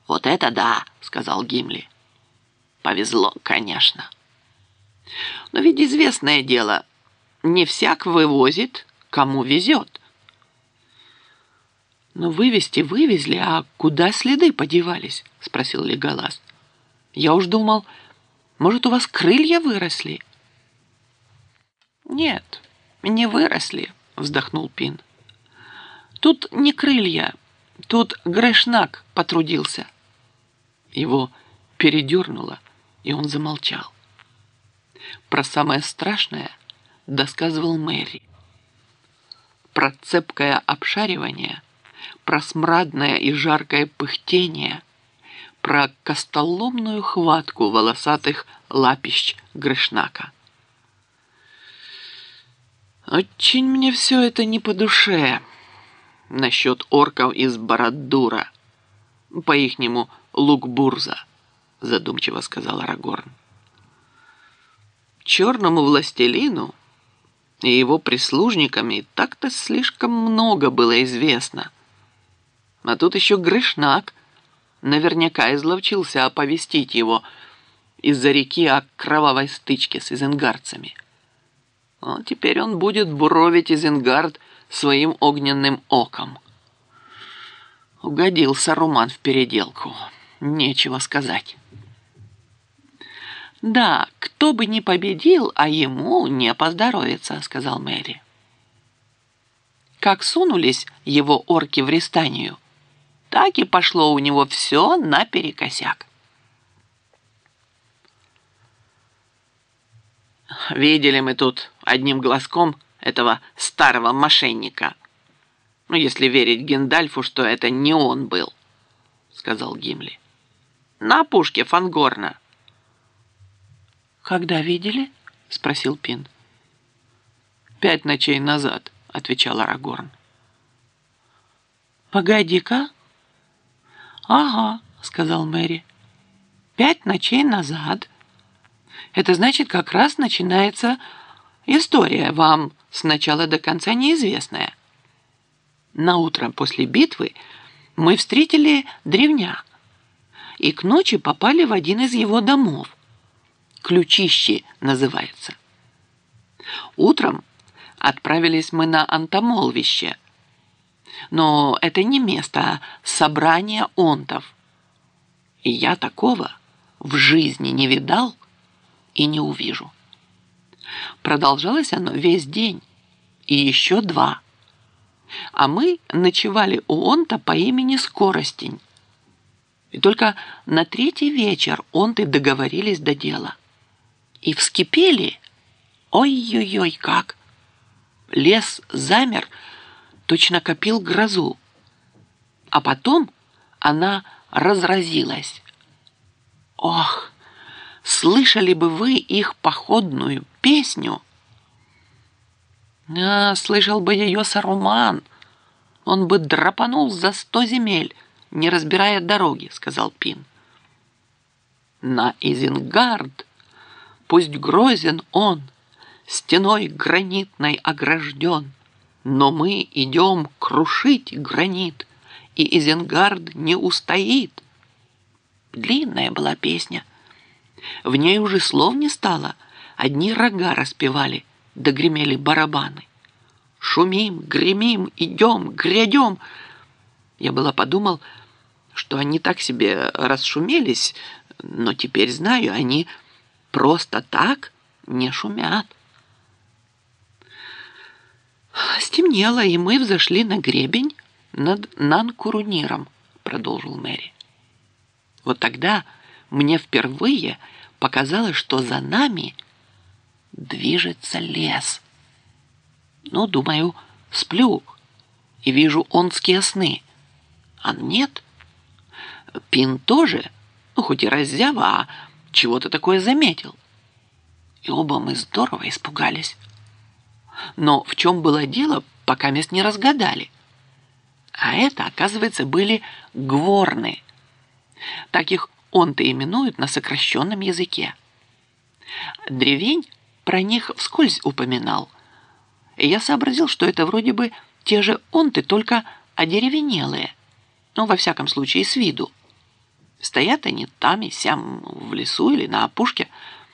«Вот это да!» — сказал Гимли. «Повезло, конечно. Но ведь известное дело, не всяк вывозит, кому везет». «Но вывести вывезли, а куда следы подевались?» — спросил Леголас. «Я уж думал, может, у вас крылья выросли?» «Нет, не выросли», — вздохнул Пин. «Тут не крылья, тут Грэшнак потрудился». Его передернуло, и он замолчал. Про самое страшное досказывал Мэри. Про цепкое обшаривание, про смрадное и жаркое пыхтение, про костоломную хватку волосатых лапищ Грэшнака. «Очень мне все это не по душе насчет орков из Барад-дура, по-ихнему Лук-Бурза», задумчиво сказал Арагорн. «Черному властелину и его прислужникам и так-то слишком много было известно. А тут еще Грэшнак наверняка изловчился оповестить его из-за реки о кровавой стычке с изенгардцами. Но теперь он будет буровить Изенгард своим огненным оком. Угодил Саруман в переделку, нечего сказать». «Да, кто бы ни победил, а ему не поздоровится», — сказал Мэри. «Как сунулись его орки в Рестанию, так и пошло у него все наперекосяк». «Видели мы тут одним глазком этого старого мошенника. Ну, если верить Гендальфу, что это не он был», — сказал Гимли. «На опушке Фангорна». «Когда видели?» — спросил Пин. «5 ночей назад», — отвечал Арагорн. «Погоди-ка». «Ага», — сказал Мэри. 5 ночей назад. Это значит, как раз начинается история, вам с начала до конца неизвестная. Наутро после битвы мы встретили древня и к ночи попали в один из его домов. Ключище называется. Утром отправились мы на Антомолвище, но это не место, а собрание онтов. И я такого в жизни не видал и не увижу. Продолжалось оно весь день и еще 2. А мы ночевали у онта по имени Скоростень. И только на 3-й вечер онты договорились до дела. И вскипели, ой-ой-ой, как! Лес замер, точно копил грозу. А потом она разразилась. Ох, слышали бы вы их походную песню? Слышал бы ее Саруман. Он бы драпанул за 100 земель, не разбирая дороги, сказал Пин. На Изенгард, пусть грозен он, стеной гранитной огражден, но мы идем крушить гранит, и Изенгард не устоит. Длинная была песня. В ней уже слов не стало, одни рога распевали, да гремели барабаны. Шумим, гремим, идем, грядем. Я было подумал, что они так себе расшумелись, но теперь знаю, они просто так не шумят. Стемнело, и мы взошли на гребень над Нанкуруниром, продолжил Мэри. Вот тогда мне впервые показалось, что за нами движется лес. Ну, думаю, сплю и вижу онские сны. А нет. Пин тоже, ну, хоть и раззява, а чего-то такое заметил. И оба мы здорово испугались. Но в чем было дело, пока мест не разгадали. А это, оказывается, были гворны. Так их онты именуют на сокращенном языке. Древень про них вскользь упоминал. И я сообразил, что это вроде бы те же онты, только одеревенелые. Ну, во всяком случае, с виду. Стоят они там и сям в лесу или на опушке,